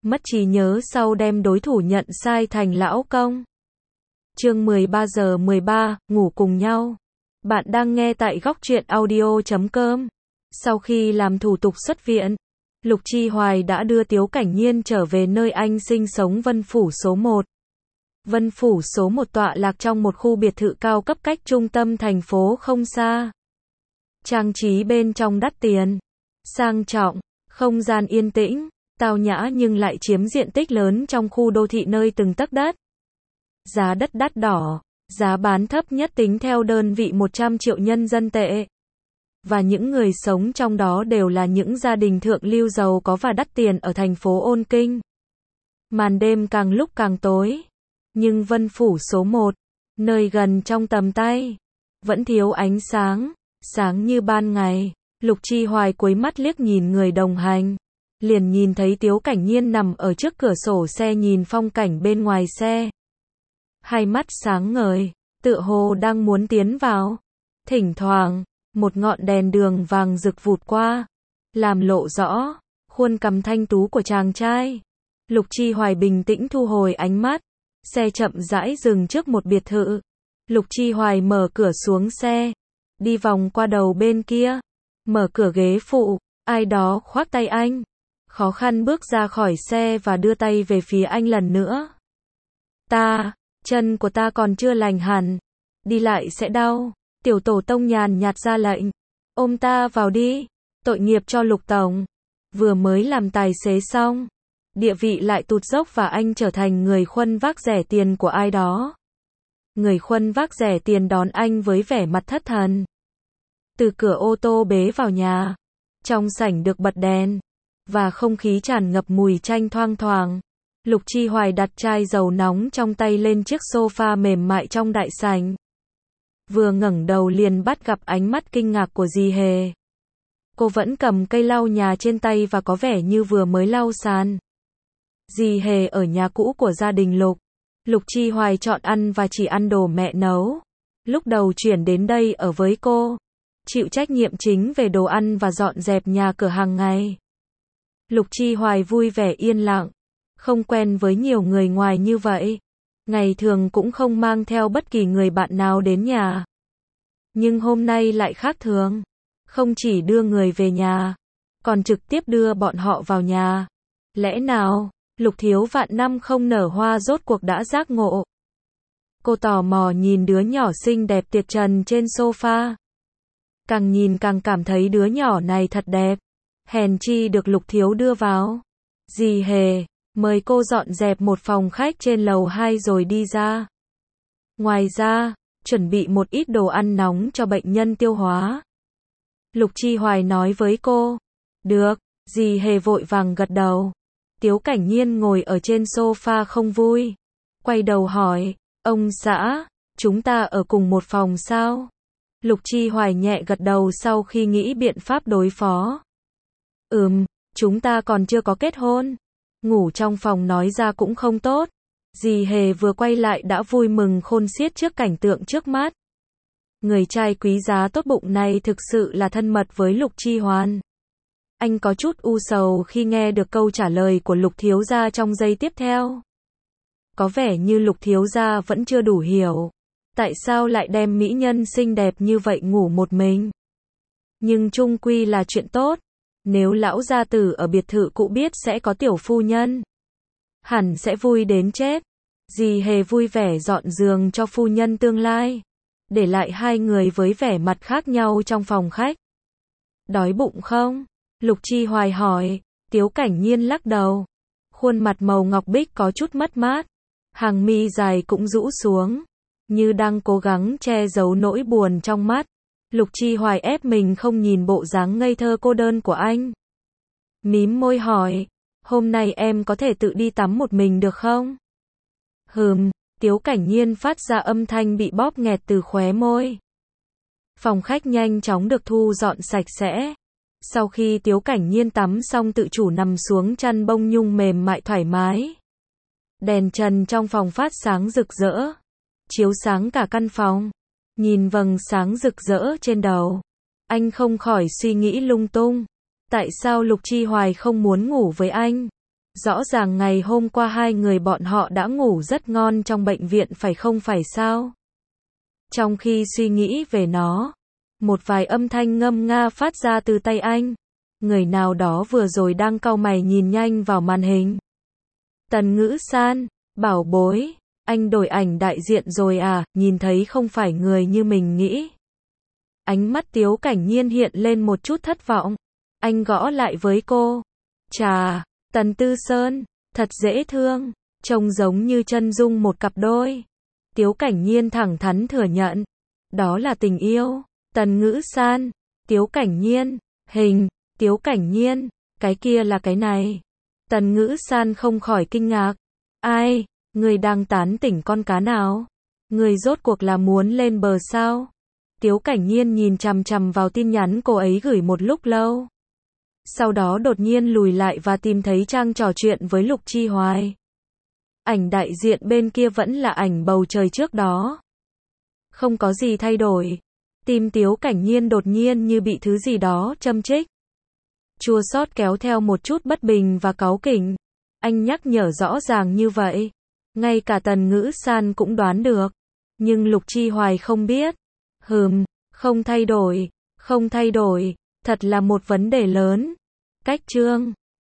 mất trí nhớ sau đem đối thủ nhận sai thành lão công. Chương 13 giờ 13, ngủ cùng nhau. Bạn đang nghe tại góc truyện audio.com. Sau khi làm thủ tục xuất viện, Lục Chi Hoài đã đưa Tiếu Cảnh Nhiên trở về nơi anh sinh sống Vân Phủ số 1. Vân Phủ số 1 tọa lạc trong một khu biệt thự cao cấp cách trung tâm thành phố không xa. Trang trí bên trong đắt tiền, sang trọng, không gian yên tĩnh, tao nhã nhưng lại chiếm diện tích lớn trong khu đô thị nơi từng tấc đất. Giá đất đắt đỏ, giá bán thấp nhất tính theo đơn vị 100 triệu nhân dân tệ. Và những người sống trong đó đều là những gia đình thượng lưu giàu có và đắt tiền ở thành phố Ôn Kinh. Màn đêm càng lúc càng tối, nhưng Vân Phủ số 1, nơi gần trong tầm tay, vẫn thiếu ánh sáng, sáng như ban ngày. Lục Chi Hoài cúi mắt liếc nhìn người đồng hành, liền nhìn thấy Tiếu Cảnh Nhiên nằm ở trước cửa sổ xe nhìn phong cảnh bên ngoài xe. Hai mắt sáng ngời, tựa hồ đang muốn tiến vào. Thỉnh thoảng, một ngọn đèn đường vàng rực vụt qua, làm lộ rõ khuôn cằm thanh tú của chàng trai. Lục Chi Hoài bình tĩnh thu hồi ánh mắt, xe chậm rãi dừng trước một biệt thự. Lục Chi Hoài mở cửa xuống xe, đi vòng qua đầu bên kia, mở cửa ghế phụ, ai đó khoác tay anh, khó khăn bước ra khỏi xe và đưa tay về phía anh lần nữa. Chân của ta còn chưa lành hẳn, đi lại sẽ đau. Tiểu tổ tông nhàn nhạt ra lệnh, ôm ta vào đi. Tội nghiệp cho Lục tổng, vừa mới làm tài xế xong, địa vị lại tụt dốc và anh trở thành người khuân vác rẻ tiền của ai đó. Người khuân vác rẻ tiền đón anh với vẻ mặt thất thần. Từ cửa ô tô bế vào nhà, trong sảnh được bật đèn, và không khí tràn ngập mùi chanh thoang thoảng. Lục Chi Hoài đặt chai dầu nóng trong tay lên chiếc sofa mềm mại trong đại sảnh. Vừa ngẩng đầu liền bắt gặp ánh mắt kinh ngạc của dì Hề. Cô vẫn cầm cây lau nhà trên tay và có vẻ như vừa mới lau sàn. Dì Hề ở nhà cũ của gia đình Lục. Lục Chi Hoài chọn ăn và chỉ ăn đồ mẹ nấu. Lúc đầu chuyển đến đây ở với cô, chịu trách nhiệm chính về đồ ăn và dọn dẹp nhà cửa hàng ngày. Lục Chi Hoài vui vẻ yên lặng, không quen với nhiều người ngoài như vậy. Ngày thường cũng không mang theo bất kỳ người bạn nào đến nhà. Nhưng hôm nay lại khác thường. Không chỉ đưa người về nhà, còn trực tiếp đưa bọn họ vào nhà. Lẽ nào, Lục Thiếu vạn năm không nở hoa rốt cuộc đã giác ngộ. Cô tò mò nhìn đứa nhỏ xinh đẹp tiệt trần trên sofa. Càng nhìn càng cảm thấy đứa nhỏ này thật đẹp. Hèn chi được Lục Thiếu đưa vào. Dì Hề, mời cô dọn dẹp một phòng khách trên lầu 2 rồi đi ra. Ngoài ra, chuẩn bị một ít đồ ăn nóng cho bệnh nhân tiêu hóa. Lục Chi Hoài nói với cô. Được, dì Hề vội vàng gật đầu. Tiếu Cảnh Nhiên ngồi ở trên sofa không vui. Quay đầu hỏi, ông xã, chúng ta ở cùng một phòng sao? Lục Chi Hoài nhẹ gật đầu sau khi nghĩ biện pháp đối phó. Chúng ta còn chưa có kết hôn. Ngủ trong phòng nói ra cũng không tốt. Dì Hề vừa quay lại đã vui mừng khôn xiết trước cảnh tượng trước mắt. Người trai quý giá tốt bụng này thực sự là thân mật với Lục Chi Hoan. Anh có chút u sầu khi nghe được câu trả lời của Lục thiếu gia trong giây tiếp theo. Có vẻ như Lục thiếu gia vẫn chưa đủ hiểu. Tại sao lại đem mỹ nhân xinh đẹp như vậy ngủ một mình? Nhưng chung quy là chuyện tốt. Nếu lão gia tử ở biệt thự cũ biết sẽ có tiểu phu nhân, hẳn sẽ vui đến chết. Dì Hề vui vẻ dọn giường cho phu nhân tương lai, để lại hai người với vẻ mặt khác nhau trong phòng khách. Đói bụng không? Lục Chi Hoài hỏi. Tiếu Cảnh Nhiên lắc đầu. Khuôn mặt màu ngọc bích có chút mất mát. Hàng mi dài cũng rũ xuống, như đang cố gắng che giấu nỗi buồn trong mắt. Lục Chi Hoài ép mình không nhìn bộ dáng ngây thơ cô đơn của anh. Mím môi hỏi, hôm nay em có thể tự đi tắm một mình được không? Tiếu Cảnh Nhiên phát ra âm thanh bị bóp nghẹt từ khóe môi. Phòng khách nhanh chóng được thu dọn sạch sẽ. Sau khi Tiếu Cảnh Nhiên tắm xong tự chủ nằm xuống chăn bông nhung mềm mại thoải mái. Đèn trần trong phòng phát sáng rực rỡ, chiếu sáng cả căn phòng. Nhìn vầng sáng rực rỡ trên đầu, anh không khỏi suy nghĩ lung tung. Tại sao Lục Chi Hoài không muốn ngủ với anh? Rõ ràng ngày hôm qua hai người bọn họ đã ngủ rất ngon trong bệnh viện phải không phải sao? Trong khi suy nghĩ về nó, một vài âm thanh ngâm nga phát ra từ tay anh. Người nào đó vừa rồi đang cau mày nhìn nhanh vào màn hình. Tần Ngữ San, bảo bối, anh đổi ảnh đại diện rồi à, nhìn thấy không phải người như mình nghĩ. Ánh mắt Tiếu Cảnh Nhiên hiện lên một chút thất vọng. Anh gõ lại với cô. Chà, Tần Tư Sơn, thật dễ thương, trông giống như chân dung một cặp đôi. Tiếu Cảnh Nhiên thẳng thắn thừa nhận. Đó là tình yêu. Tần Ngữ San, Tiếu Cảnh Nhiên, hình, Tiếu Cảnh Nhiên, cái kia là cái này. Tần Ngữ San không khỏi kinh ngạc. Ai, người đang tán tỉnh con cá nào? Người rốt cuộc là muốn lên bờ sao? Tiếu Cảnh Nhiên nhìn chằm chằm vào tin nhắn cô ấy gửi một lúc lâu. Sau đó đột nhiên lùi lại và tìm thấy trang trò chuyện với Lục Chi Hoài. Ảnh đại diện bên kia vẫn là ảnh bầu trời trước đó. Không có gì thay đổi. Tim Tiếu Cảnh Nhiên đột nhiên như bị thứ gì đó châm chích. Chua xót kéo theo một chút bất bình và cáu kỉnh. Anh nhắc nhở rõ ràng như vậy. Ngay cả Tần Ngữ San cũng đoán được. Nhưng Lục Chi Hoài không biết. Không thay đổi, thật là một vấn đề lớn. Cách chương